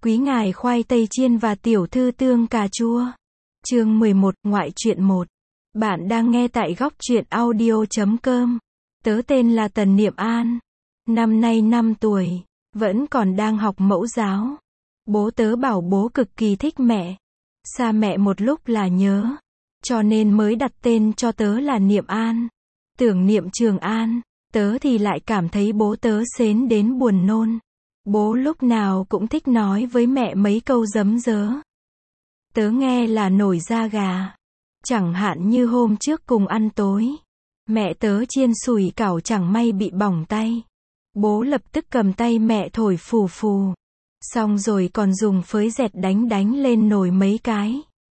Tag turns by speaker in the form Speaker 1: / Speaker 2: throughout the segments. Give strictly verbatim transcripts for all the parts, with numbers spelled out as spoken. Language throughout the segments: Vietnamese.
Speaker 1: Quý ngài khoai tây chiên và tiểu thư tương cà chua. Chương mười một, ngoại truyện một. Bạn đang nghe tại góc truyện audio chấm com. Tớ tên là Tần Niệm An. Năm nay năm tuổi. Vẫn còn đang học mẫu giáo. Bố tớ bảo bố cực kỳ thích mẹ. Xa mẹ một lúc là nhớ. Cho nên mới đặt tên cho tớ là Niệm An. Tưởng niệm Trường An. Tớ thì lại cảm thấy bố tớ xến đến buồn nôn. Bố lúc nào cũng thích nói với mẹ mấy câu gấm dớ. Tớ nghe là nổi da gà. Chẳng hạn như hôm trước cùng ăn tối. Mẹ tớ chiên sủi cảo chẳng may bị bỏng tay. Bố lập tức cầm tay mẹ thổi phù phù. Xong rồi còn dùng phới dẹt đánh đánh lên nồi mấy cái.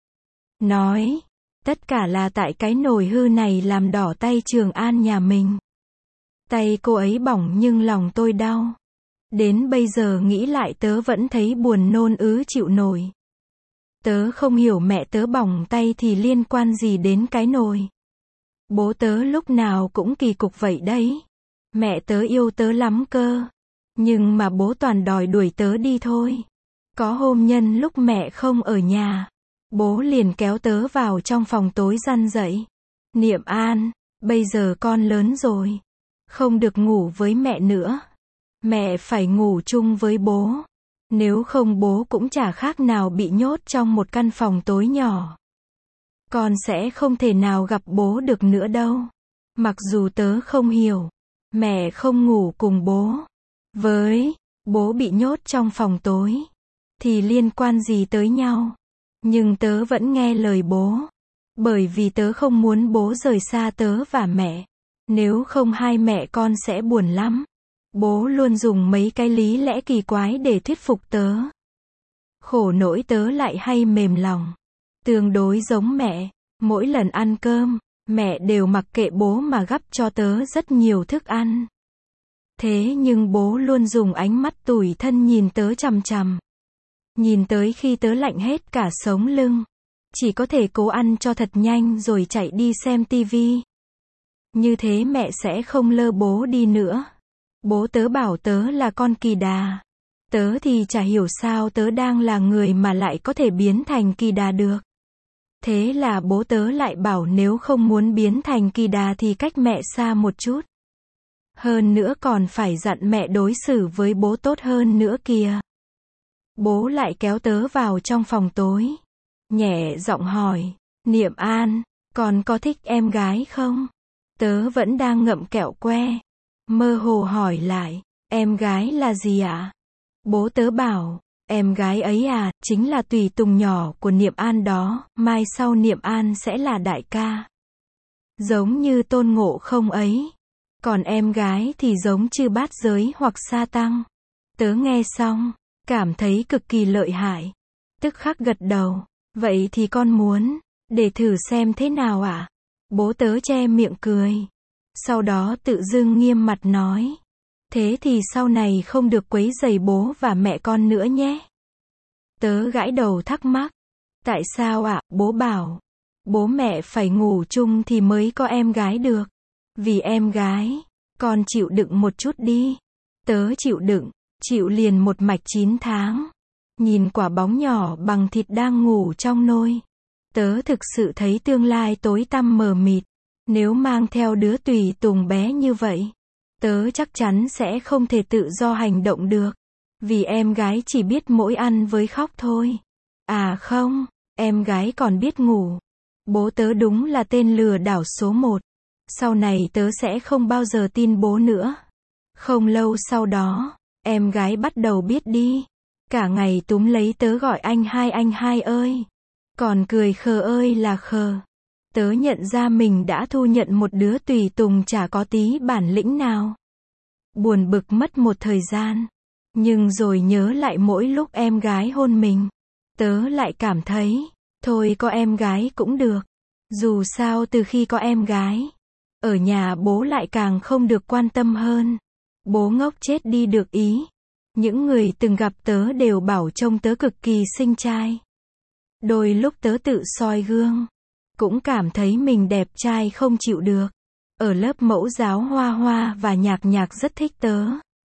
Speaker 1: Nói, tất cả là tại cái nồi hư này làm đỏ tay Trường An nhà mình. Tay cô ấy bỏng nhưng lòng tôi đau. Đến bây giờ nghĩ lại tớ vẫn thấy buồn nôn ứ chịu nổi. Tớ không hiểu mẹ tớ bỏng tay thì liên quan gì đến cái nồi. Bố tớ lúc nào cũng kỳ cục vậy đấy. Mẹ tớ yêu tớ lắm cơ. Nhưng mà bố toàn đòi đuổi tớ đi thôi. Có hôm nhân lúc mẹ không ở nhà. Bố liền kéo tớ vào trong phòng tối răn dậy. Niệm An, bây giờ con lớn rồi. Không được ngủ với mẹ nữa. Mẹ phải ngủ chung với bố. Nếu không bố cũng chả khác nào bị nhốt trong một căn phòng tối nhỏ. Con sẽ không thể nào gặp bố được nữa đâu. Mặc dù tớ không hiểu. Mẹ không ngủ cùng bố. Với bố bị nhốt trong phòng tối. Thì liên quan gì tới nhau. Nhưng tớ vẫn nghe lời bố. Bởi vì tớ không muốn bố rời xa tớ và mẹ. Nếu không hai mẹ con sẽ buồn lắm. Bố luôn dùng mấy cái lý lẽ kỳ quái để thuyết phục tớ. Khổ nỗi tớ lại hay mềm lòng. Tương đối giống mẹ. Mỗi lần ăn cơm, mẹ đều mặc kệ bố mà gắp cho tớ rất nhiều thức ăn. Thế nhưng bố luôn dùng ánh mắt tủi thân nhìn tớ chằm chằm. Nhìn tới khi tớ lạnh hết cả sống lưng. Chỉ có thể cố ăn cho thật nhanh rồi chạy đi xem tivi. Như thế mẹ sẽ không lơ bố đi nữa. Bố tớ bảo tớ là con kỳ đà. Tớ thì chả hiểu sao tớ đang là người mà lại có thể biến thành kỳ đà được. Thế là bố tớ lại bảo nếu không muốn biến thành kỳ đà thì cách mẹ xa một chút. Hơn nữa còn phải dặn mẹ đối xử với bố tốt hơn nữa kìa. Bố lại kéo tớ vào trong phòng tối. Nhẹ giọng hỏi, Niệm An, con có thích em gái không? Tớ vẫn đang ngậm kẹo que. Mơ hồ hỏi lại, em gái là gì ạ? Bố tớ bảo, em gái ấy à, chính là tùy tùng nhỏ của Niệm An đó, mai sau Niệm An sẽ là đại ca. Giống như Tôn Ngộ Không ấy. Còn em gái thì giống Chư Bát Giới hoặc Sa Tăng. Tớ nghe xong, cảm thấy cực kỳ lợi hại. Tức khắc gật đầu, vậy thì con muốn, để thử xem thế nào ạ? À? Bố tớ che miệng cười. Sau đó tự dưng nghiêm mặt nói. Thế thì sau này không được quấy rầy bố và mẹ con nữa nhé. Tớ gãi đầu thắc mắc. Tại sao ạ? À? Bố bảo. Bố mẹ phải ngủ chung thì mới có em gái được. Vì em gái. Con chịu đựng một chút đi. Tớ chịu đựng. Chịu liền một mạch chín tháng. Nhìn quả bóng nhỏ bằng thịt đang ngủ trong nôi. Tớ thực sự thấy tương lai tối tăm mờ mịt. Nếu mang theo đứa tùy tùng bé như vậy, tớ chắc chắn sẽ không thể tự do hành động được. Vì em gái chỉ biết mỗi ăn với khóc thôi. À không, em gái còn biết ngủ. Bố tớ đúng là tên lừa đảo số một. Sau này tớ sẽ không bao giờ tin bố nữa. Không lâu sau đó, em gái bắt đầu biết đi. Cả ngày túm lấy tớ gọi anh hai anh hai ơi. Còn cười khờ ơi là khờ. Tớ nhận ra mình đã thu nhận một đứa tùy tùng chả có tí bản lĩnh nào. Buồn bực mất một thời gian. Nhưng rồi nhớ lại mỗi lúc em gái hôn mình. Tớ lại cảm thấy, thôi có em gái cũng được. Dù sao từ khi có em gái, ở nhà bố lại càng không được quan tâm hơn. Bố ngốc chết đi được ý. Những người từng gặp tớ đều bảo trông tớ cực kỳ xinh trai. Đôi lúc tớ tự soi gương. Cũng cảm thấy mình đẹp trai không chịu được. Ở lớp mẫu giáo Hoa Hoa và Nhạc Nhạc rất thích tớ.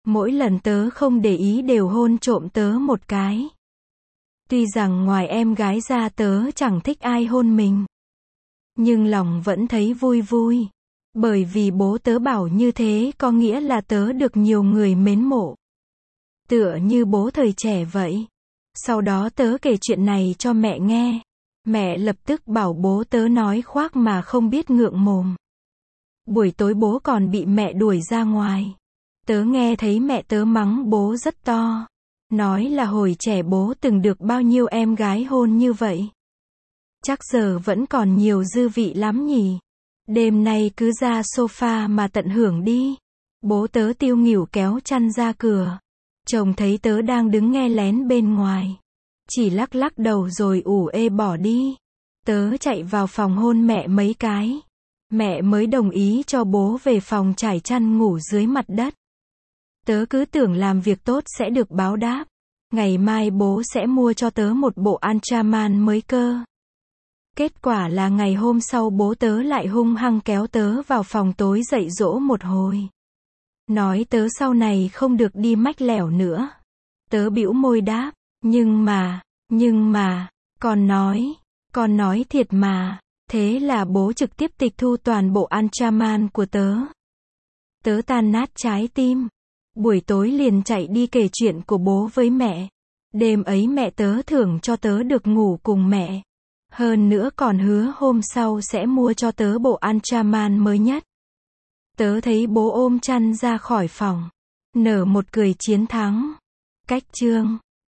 Speaker 1: Mỗi lần tớ không để ý đều hôn trộm tớ một cái. Tuy rằng ngoài em gái ra tớ chẳng thích ai hôn mình. Nhưng lòng vẫn thấy vui vui. Bởi vì bố tớ bảo như thế có nghĩa là tớ được nhiều người mến mộ. Tựa như bố thời trẻ vậy. Sau đó tớ kể chuyện này cho mẹ nghe. Mẹ lập tức bảo bố tớ nói khoác mà không biết ngượng mồm. Buổi tối bố còn bị mẹ đuổi ra ngoài. Tớ nghe thấy mẹ tớ mắng bố rất to. Nói là hồi trẻ bố từng được bao nhiêu em gái hôn như vậy. Chắc giờ vẫn còn nhiều dư vị lắm nhỉ. Đêm nay cứ ra sofa mà tận hưởng đi. Bố tớ tiêu nghỉu kéo chăn ra cửa. Chồng thấy tớ đang đứng nghe lén bên ngoài. Chỉ lắc lắc đầu rồi ủ ê bỏ đi. Tớ chạy vào phòng hôn mẹ mấy cái. Mẹ mới đồng ý cho bố về phòng trải chăn ngủ dưới mặt đất. Tớ cứ tưởng làm việc tốt sẽ được báo đáp. Ngày mai bố sẽ mua cho tớ một bộ Ultraman mới cơ. Kết quả là ngày hôm sau bố tớ lại hung hăng kéo tớ vào phòng tối dạy dỗ một hồi. Nói tớ sau này không được đi mách lẻo nữa. Tớ bĩu môi đáp, nhưng mà, nhưng mà, con nói, con nói thiệt mà. Thế là bố trực tiếp tịch thu toàn bộ Ultraman của tớ. Tớ tan nát trái tim. Buổi tối liền chạy đi kể chuyện của bố với mẹ. Đêm ấy mẹ tớ thưởng cho tớ được ngủ cùng mẹ. Hơn nữa còn hứa hôm sau sẽ mua cho tớ bộ Ultraman mới nhất. Tớ thấy bố ôm chăn ra khỏi phòng. Nở một cười chiến thắng. Cách chương